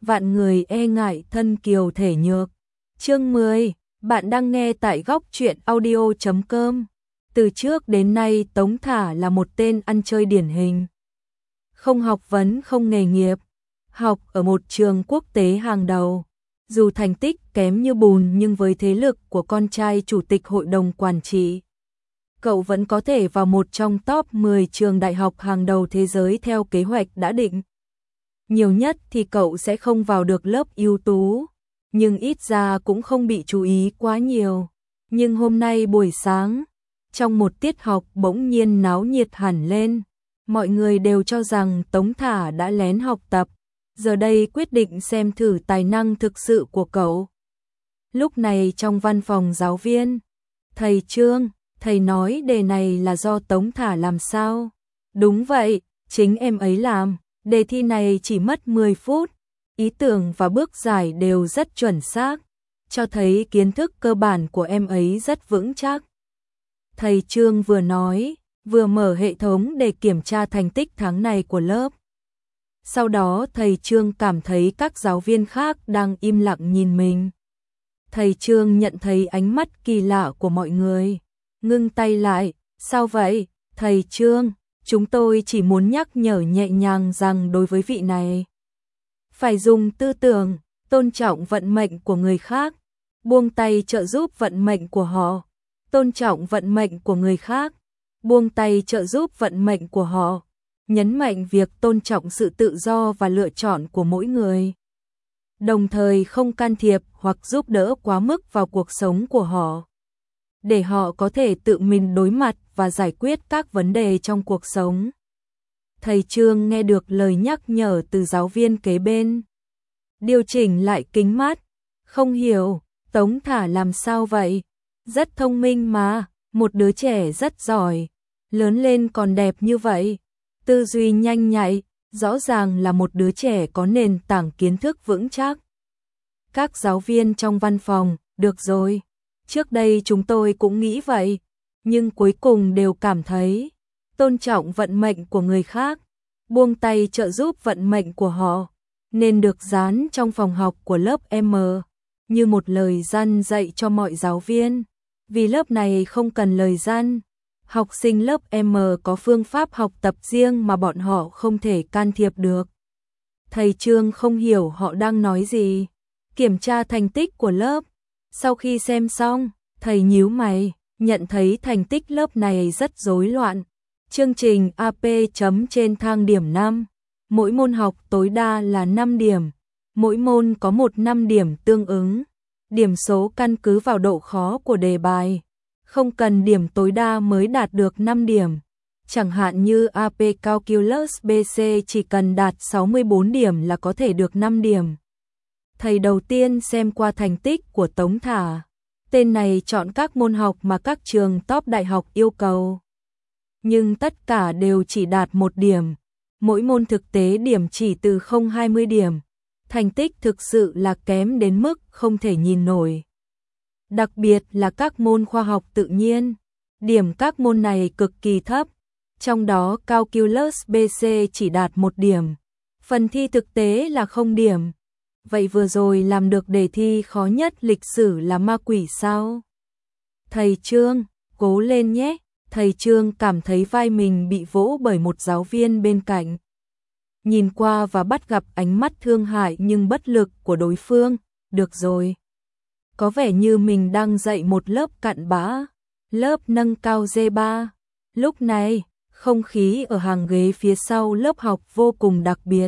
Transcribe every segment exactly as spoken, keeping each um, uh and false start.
vạn người e ngại thân kiều thể nhược. Chương mười, bạn đang nghe tại góc truyện audio chấm com. Từ trước đến nay Tống Thả là một tên ăn chơi điển hình. Không học vấn không nghề nghiệp, học ở một trường quốc tế hàng đầu. Dù thành tích kém như bùn nhưng với thế lực của con trai chủ tịch hội đồng quản trị, cậu vẫn có thể vào một trong top mười trường đại học hàng đầu thế giới theo kế hoạch đã định. Nhiều nhất thì cậu sẽ không vào được lớp ưu tú, nhưng ít ra cũng không bị chú ý quá nhiều. Nhưng hôm nay buổi sáng, trong một tiết học bỗng nhiên náo nhiệt hẳn lên, mọi người đều cho rằng Tống Thả đã lén học tập, giờ đây quyết định xem thử tài năng thực sự của cậu. Lúc này trong văn phòng giáo viên, thầy Trương, thầy nói đề này là do Tống Thả làm sao? Đúng vậy, chính em ấy làm, đề thi này chỉ mất mười phút, ý tưởng và bước giải đều rất chuẩn xác, cho thấy kiến thức cơ bản của em ấy rất vững chắc. Thầy Trương vừa nói, vừa mở hệ thống để kiểm tra thành tích tháng này của lớp. Sau đó thầy Trương cảm thấy các giáo viên khác đang im lặng nhìn mình. Thầy Trương nhận thấy ánh mắt kỳ lạ của mọi người, ngưng tay lại, sao vậy, thầy Trương, chúng tôi chỉ muốn nhắc nhở nhẹ nhàng rằng đối với vị này, phải dùng tư tưởng, tôn trọng vận mệnh của người khác, buông tay trợ giúp vận mệnh của họ, tôn trọng vận mệnh của người khác, buông tay trợ giúp vận mệnh của họ, nhấn mạnh việc tôn trọng sự tự do và lựa chọn của mỗi người, đồng thời không can thiệp hoặc giúp đỡ quá mức vào cuộc sống của họ, để họ có thể tự mình đối mặt và giải quyết các vấn đề trong cuộc sống. Thầy Trương nghe được lời nhắc nhở từ giáo viên kế bên, điều chỉnh lại kính mắt, không hiểu, Tống Thả làm sao vậy? Rất thông minh mà, một đứa trẻ rất giỏi, lớn lên còn đẹp như vậy, tư duy nhanh nhạy, rõ ràng là một đứa trẻ có nền tảng kiến thức vững chắc. Các giáo viên trong văn phòng, được rồi, trước đây chúng tôi cũng nghĩ vậy, nhưng cuối cùng đều cảm thấy, tôn trọng vận mệnh của người khác, buông tay trợ giúp vận mệnh của họ, nên được dán trong phòng học của lớp M, như một lời răn dạy cho mọi giáo viên. Vì lớp này không cần lời răn, học sinh lớp M có phương pháp học tập riêng mà bọn họ không thể can thiệp được. Thầy Trương không hiểu họ đang nói gì. Kiểm tra thành tích của lớp. Sau khi xem xong, thầy nhíu mày, nhận thấy thành tích lớp này rất rối loạn. Chương trình a pê chấm trên thang điểm năm. Mỗi môn học tối đa là năm điểm. Mỗi môn có một năm điểm tương ứng. Điểm số căn cứ vào độ khó của đề bài. Không cần điểm tối đa mới đạt được năm điểm. Chẳng hạn như a pê Calculus bê xê chỉ cần đạt sáu mươi bốn điểm là có thể được năm điểm. Thầy đầu tiên xem qua thành tích của Tống Thả. Tên này chọn các môn học mà các trường top đại học yêu cầu. Nhưng tất cả đều chỉ đạt một điểm. Mỗi môn thực tế điểm chỉ từ không đến hai mươi điểm. Thành tích thực sự là kém đến mức không thể nhìn nổi. Đặc biệt là các môn khoa học tự nhiên. Điểm các môn này cực kỳ thấp. Trong đó Calculus bê xê chỉ đạt một điểm. Phần thi thực tế là không điểm. Vậy vừa rồi làm được đề thi khó nhất lịch sử là ma quỷ sao? Thầy Trương, cố lên nhé. Thầy Trương cảm thấy vai mình bị vỗ bởi một giáo viên bên cạnh. Nhìn qua và bắt gặp ánh mắt thương hại nhưng bất lực của đối phương. Được rồi. Có vẻ như mình đang dạy một lớp cặn bã. Lớp nâng cao G ba. Lúc này, không khí ở hàng ghế phía sau lớp học vô cùng đặc biệt.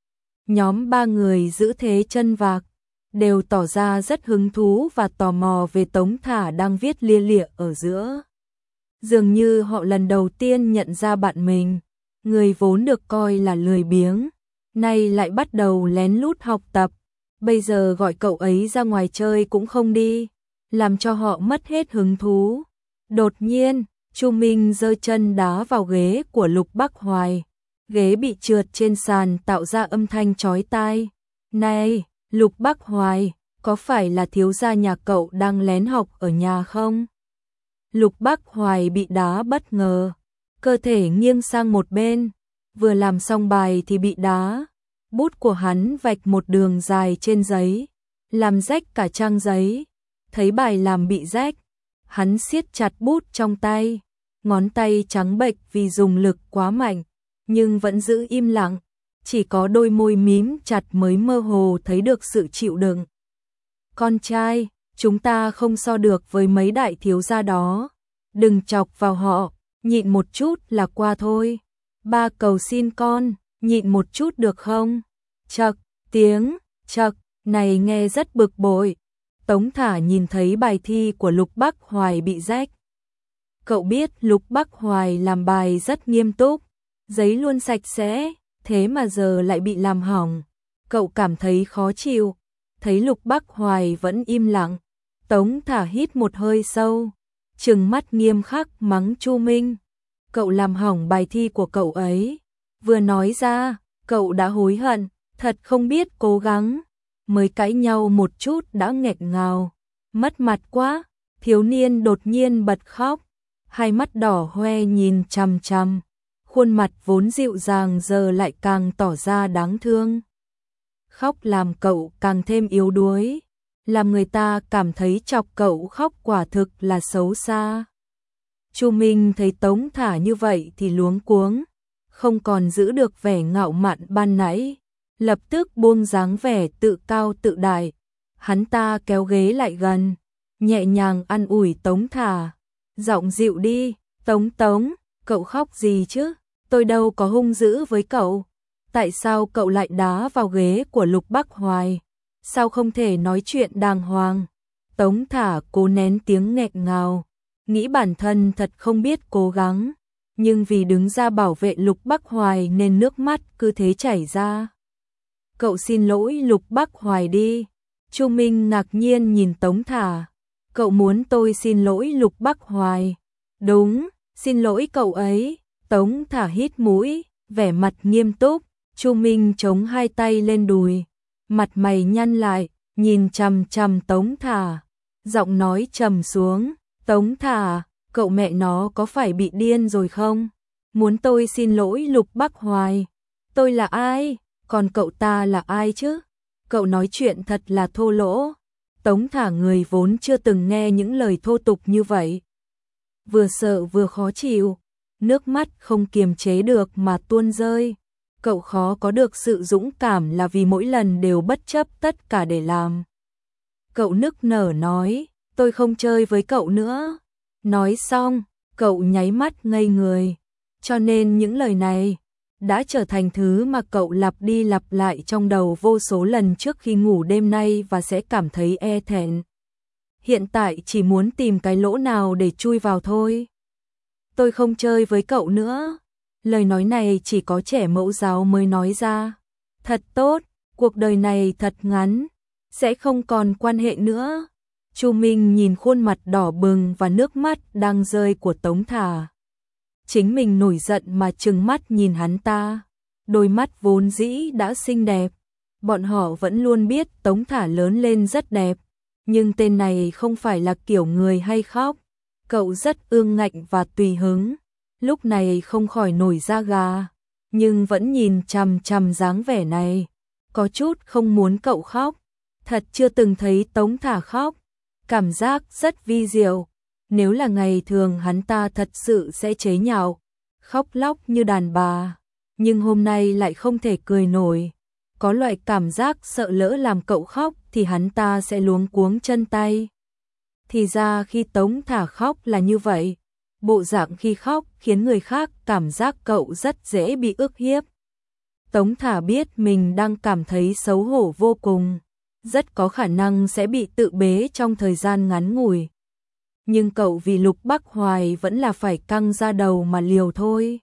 Nhóm ba người giữ thế chân vạc, đều tỏ ra rất hứng thú và tò mò về Tống Thả đang viết lia lịa ở giữa. Dường như họ lần đầu tiên nhận ra bạn mình, người vốn được coi là lười biếng, nay lại bắt đầu lén lút học tập, bây giờ gọi cậu ấy ra ngoài chơi cũng không đi, làm cho họ mất hết hứng thú. Đột nhiên, Chu Minh giơ chân đá vào ghế của Lục Bắc Hoài. Ghế bị trượt trên sàn tạo ra âm thanh chói tai. Này, Lục Bắc Hoài, có phải là thiếu gia nhà cậu đang lén học ở nhà không? Lục Bắc Hoài bị đá bất ngờ, cơ thể nghiêng sang một bên, vừa làm xong bài thì bị đá. Bút của hắn vạch một đường dài trên giấy, làm rách cả trang giấy. Thấy bài làm bị rách, hắn siết chặt bút trong tay, ngón tay trắng bệch vì dùng lực quá mạnh, nhưng vẫn giữ im lặng, chỉ có đôi môi mím chặt mới mơ hồ thấy được sự chịu đựng. Con trai, chúng ta không so được với mấy đại thiếu gia đó, đừng chọc vào họ, nhịn một chút là qua thôi. Ba cầu xin con, nhịn một chút được không? Chậc, tiếng, chậc, này nghe rất bực bội. Tống Thả nhìn thấy bài thi của Lục Bắc Hoài bị rách. Cậu biết Lục Bắc Hoài làm bài rất nghiêm túc, giấy luôn sạch sẽ, thế mà giờ lại bị làm hỏng. Cậu cảm thấy khó chịu, thấy Lục Bắc Hoài vẫn im lặng. Tống Thả hít một hơi sâu, trừng mắt nghiêm khắc mắng Chu Minh. Cậu làm hỏng bài thi của cậu ấy. Vừa nói ra, cậu đã hối hận, thật không biết cố gắng. Mới cãi nhau một chút đã nghẹn ngào, mất mặt quá. Thiếu niên đột nhiên bật khóc, hai mắt đỏ hoe nhìn chằm chằm, khuôn mặt vốn dịu dàng giờ lại càng tỏ ra đáng thương. Khóc làm cậu càng thêm yếu đuối, làm người ta cảm thấy chọc cậu khóc quả thực là xấu xa. Chu Minh thấy Tống Thả như vậy thì luống cuống, không còn giữ được vẻ ngạo mạn ban nãy, lập tức buông dáng vẻ tự cao tự đại. Hắn ta kéo ghế lại gần, nhẹ nhàng an ủi Tống Thả, giọng dịu đi. Tống Tống, cậu khóc gì chứ, tôi đâu có hung dữ với cậu. Tại sao cậu lại đá vào ghế của Lục Bắc Hoài? Sao không thể nói chuyện đàng hoàng? Tống Thả cố nén tiếng nghẹn ngào, nghĩ bản thân thật không biết cố gắng, nhưng vì đứng ra bảo vệ Lục Bắc Hoài nên nước mắt cứ thế chảy ra. Cậu xin lỗi Lục Bắc Hoài đi. Chu Minh ngạc nhiên nhìn Tống Thả. Cậu muốn tôi xin lỗi Lục Bắc Hoài? Đúng, xin lỗi cậu ấy. Tống Thả hít mũi, vẻ mặt nghiêm túc. Chu Minh chống hai tay lên đùi, mặt mày nhăn lại, nhìn chằm chằm Tống Thả, giọng nói trầm xuống. Tống Thả, cậu mẹ nó có phải bị điên rồi không? Muốn tôi xin lỗi Lục Bắc Hoài? Tôi là ai? Còn cậu ta là ai chứ? Cậu nói chuyện thật là thô lỗ. Tống Thả người vốn chưa từng nghe những lời thô tục như vậy, vừa sợ vừa khó chịu, nước mắt không kiềm chế được mà tuôn rơi. Cậu khó có được sự dũng cảm là vì mỗi lần đều bất chấp tất cả để làm. Cậu nức nở nói, tôi không chơi với cậu nữa. Nói xong, cậu nháy mắt ngây người. Cho nên những lời này đã trở thành thứ mà cậu lặp đi lặp lại trong đầu vô số lần trước khi ngủ đêm nay và sẽ cảm thấy e thẹn. Hiện tại chỉ muốn tìm cái lỗ nào để chui vào thôi. Tôi không chơi với cậu nữa. Lời nói này chỉ có trẻ mẫu giáo mới nói ra. Thật tốt, cuộc đời này thật ngắn, sẽ không còn quan hệ nữa. Chu Minh nhìn khuôn mặt đỏ bừng và nước mắt đang rơi của Tống Thả. Chính mình nổi giận mà trừng mắt nhìn hắn ta. Đôi mắt vốn dĩ đã xinh đẹp. Bọn họ vẫn luôn biết Tống Thả lớn lên rất đẹp. Nhưng tên này không phải là kiểu người hay khóc. Cậu rất ương ngạnh và tùy hứng. Lúc này không khỏi nổi da gà. Nhưng vẫn nhìn chằm chằm dáng vẻ này. Có chút không muốn cậu khóc. Thật chưa từng thấy Tống Thả khóc. Cảm giác rất vi diệu. Nếu là ngày thường hắn ta thật sự sẽ chế nhạo, khóc lóc như đàn bà. Nhưng hôm nay lại không thể cười nổi. Có loại cảm giác sợ lỡ làm cậu khóc thì hắn ta sẽ luống cuống chân tay. Thì ra khi Tống Thả khóc là như vậy. Bộ dạng khi khóc khiến người khác cảm giác cậu rất dễ bị ức hiếp. Tống Thả biết mình đang cảm thấy xấu hổ vô cùng. Rất có khả năng sẽ bị tự bế trong thời gian ngắn ngủi. Nhưng cậu vì Lục Bắc Hoài vẫn là phải căng ra đầu mà liều thôi.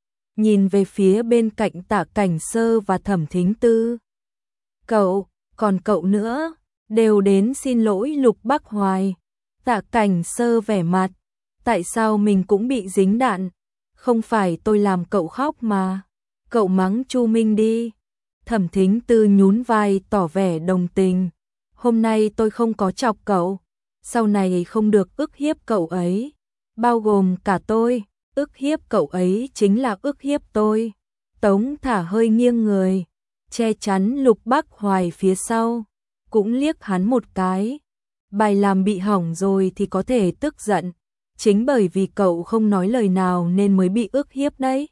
Nhìn về phía bên cạnh Tạ Cảnh Sơ và Thẩm Thính Tư. Cậu, còn cậu nữa, đều đến xin lỗi Lục Bắc Hoài. Tạ Cảnh Sơ vẻ mặt, tại sao mình cũng bị dính đạn? Không phải tôi làm cậu khóc mà. Cậu mắng Chu Minh đi. Thẩm Thính Tư nhún vai tỏ vẻ đồng tình. Hôm nay tôi không có chọc cậu. Sau này không được ức hiếp cậu ấy. Bao gồm cả tôi. Ức hiếp cậu ấy chính là ức hiếp tôi. Tống Thả hơi nghiêng người. che chắn Lục Bắc Hoài phía sau, cũng liếc hắn một cái. Bài làm bị hỏng rồi thì có thể tức giận, chính bởi vì cậu không nói lời nào nên mới bị ức hiếp đấy.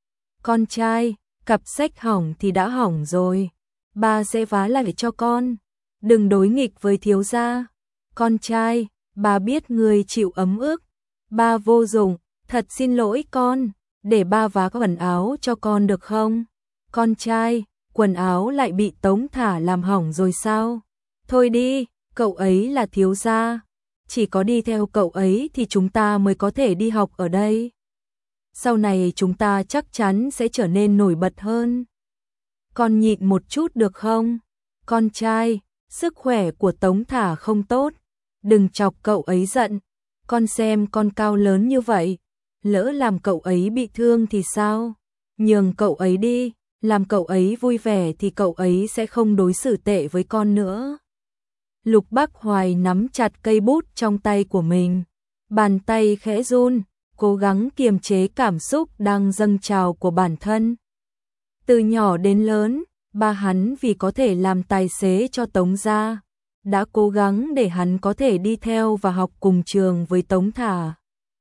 Con trai, cặp sách hỏng thì đã hỏng rồi, ba sẽ vá lại cho con, đừng đối nghịch với thiếu gia. Con trai, ba biết người chịu ấm ức, ba vô dụng, thật xin lỗi con, để ba vá quần áo cho con được không? Con trai, quần áo lại bị Tống Thả làm hỏng rồi sao? Thôi đi, cậu ấy là thiếu gia, chỉ có đi theo cậu ấy thì chúng ta mới có thể đi học ở đây. Sau này chúng ta chắc chắn sẽ trở nên nổi bật hơn. Con nhịn một chút được không? Con trai, sức khỏe của Tống Thả không tốt, đừng chọc cậu ấy giận. Con xem con cao lớn như vậy, lỡ làm cậu ấy bị thương thì sao? Nhường cậu ấy đi, làm cậu ấy vui vẻ thì cậu ấy sẽ không đối xử tệ với con nữa. Lục Bắc Hoài nắm chặt cây bút trong tay của mình, bàn tay khẽ run, cố gắng kiềm chế cảm xúc đang dâng trào của bản thân. Từ nhỏ đến lớn, ba hắn vì có thể làm tài xế cho Tống gia, đã cố gắng để hắn có thể đi theo và học cùng trường với Tống Thả.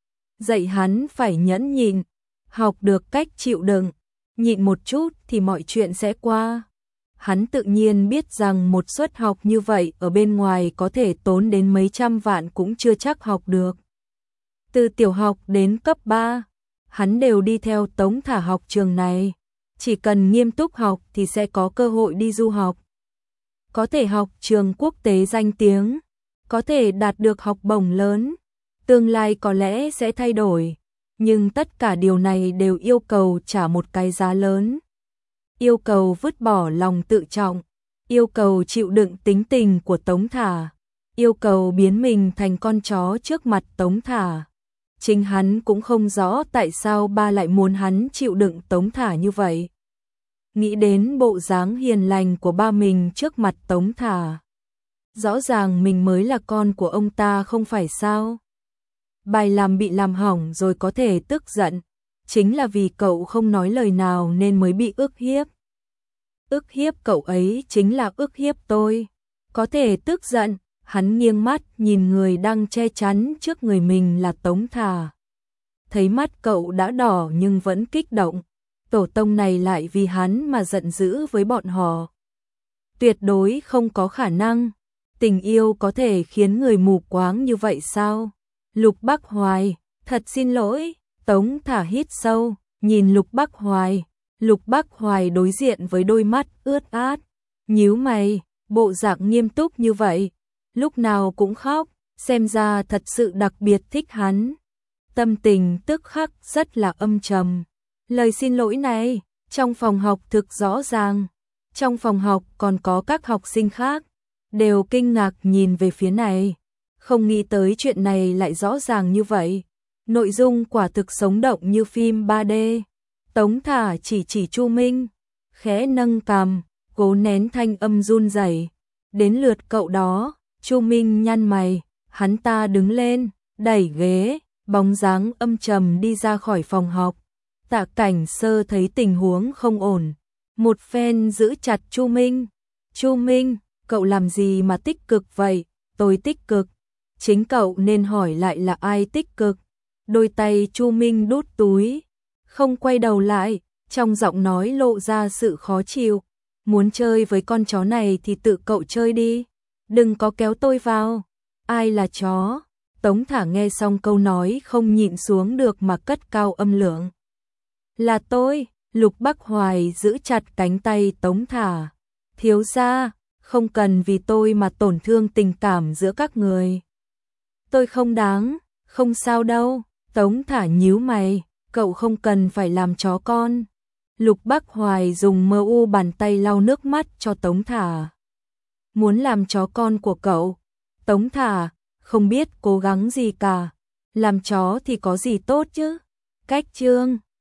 Dạy hắn phải nhẫn nhịn, học được cách chịu đựng, nhịn một chút thì mọi chuyện sẽ qua. Hắn tự nhiên biết rằng một suất học như vậy ở bên ngoài có thể tốn đến mấy trăm vạn cũng chưa chắc học được. Từ tiểu học đến cấp ba, hắn đều đi theo Tống Thả học trường này. Chỉ cần nghiêm túc học thì sẽ có cơ hội đi du học. Có thể học trường quốc tế danh tiếng, có thể đạt được học bổng lớn, tương lai có lẽ sẽ thay đổi, nhưng tất cả điều này đều yêu cầu trả một cái giá lớn. Yêu cầu vứt bỏ lòng tự trọng, yêu cầu chịu đựng tính tình của Tống Thả, yêu cầu biến mình thành con chó trước mặt Tống Thả. Chính hắn cũng không rõ tại sao ba lại muốn hắn chịu đựng Tống Thả như vậy. Nghĩ đến bộ dáng hiền lành của ba mình trước mặt Tống Thả, rõ ràng mình mới là con của ông ta không phải sao? Bài làm bị làm hỏng rồi có thể tức giận, chính là vì cậu không nói lời nào nên mới bị ức hiếp. Ức hiếp cậu ấy chính là ức hiếp tôi. Có thể tức giận, hắn nghiêng mắt nhìn người đang che chắn trước người mình là Tống Thả. Thấy mắt cậu đã đỏ nhưng vẫn kích động. Tổ tông này lại vì hắn mà giận dữ với bọn họ. Tuyệt đối không có khả năng. Tình yêu có thể khiến người mù quáng như vậy sao? Lục Bắc Hoài, thật xin lỗi. Tống Thả hít sâu, nhìn Lục Bắc Hoài. Lục Bắc Hoài đối diện với đôi mắt ướt át. Nhíu mày, bộ dạng nghiêm túc như vậy. Lúc nào cũng khóc, xem ra thật sự đặc biệt thích hắn. Tâm tình tức khắc rất là âm trầm. Lời xin lỗi này, trong phòng học thực rõ ràng. Trong phòng học còn có các học sinh khác, đều kinh ngạc nhìn về phía này. Không nghĩ tới chuyện này lại rõ ràng như vậy. Nội dung quả thực sống động như phim ba D. Tống Thả chỉ chỉ Chu Minh, khẽ nâng cằm, cố nén thanh âm run rẩy. Đến lượt cậu đó, Chu Minh nhăn mày, hắn ta đứng lên, đẩy ghế, bóng dáng âm trầm đi ra khỏi phòng học. Tạ Cảnh Sơ thấy tình huống không ổn, một phen giữ chặt Chu Minh. Chu Minh, cậu làm gì mà tích cực vậy? Tôi tích cực. Chính cậu nên hỏi lại là ai tích cực. Đôi tay Chu Minh đút túi, không quay đầu lại, trong giọng nói lộ ra sự khó chịu. Muốn chơi với con chó này thì tự cậu chơi đi, đừng có kéo tôi vào. Ai là chó? Tống Thả nghe xong câu nói không nhịn xuống được mà cất cao âm lượng. Là tôi. Lục Bắc Hoài giữ chặt cánh tay Tống Thả. Thiếu gia, không cần vì tôi mà tổn thương tình cảm giữa các người. Tôi không đáng, không sao đâu. Tống Thả nhíu mày, cậu không cần phải làm chó con. Lục Bắc Hoài dùng mơ u bàn tay lau nước mắt cho Tống Thả. Muốn làm chó con của cậu? Tống Thả, không biết cố gắng gì cả. Làm chó thì có gì tốt chứ? Cách chương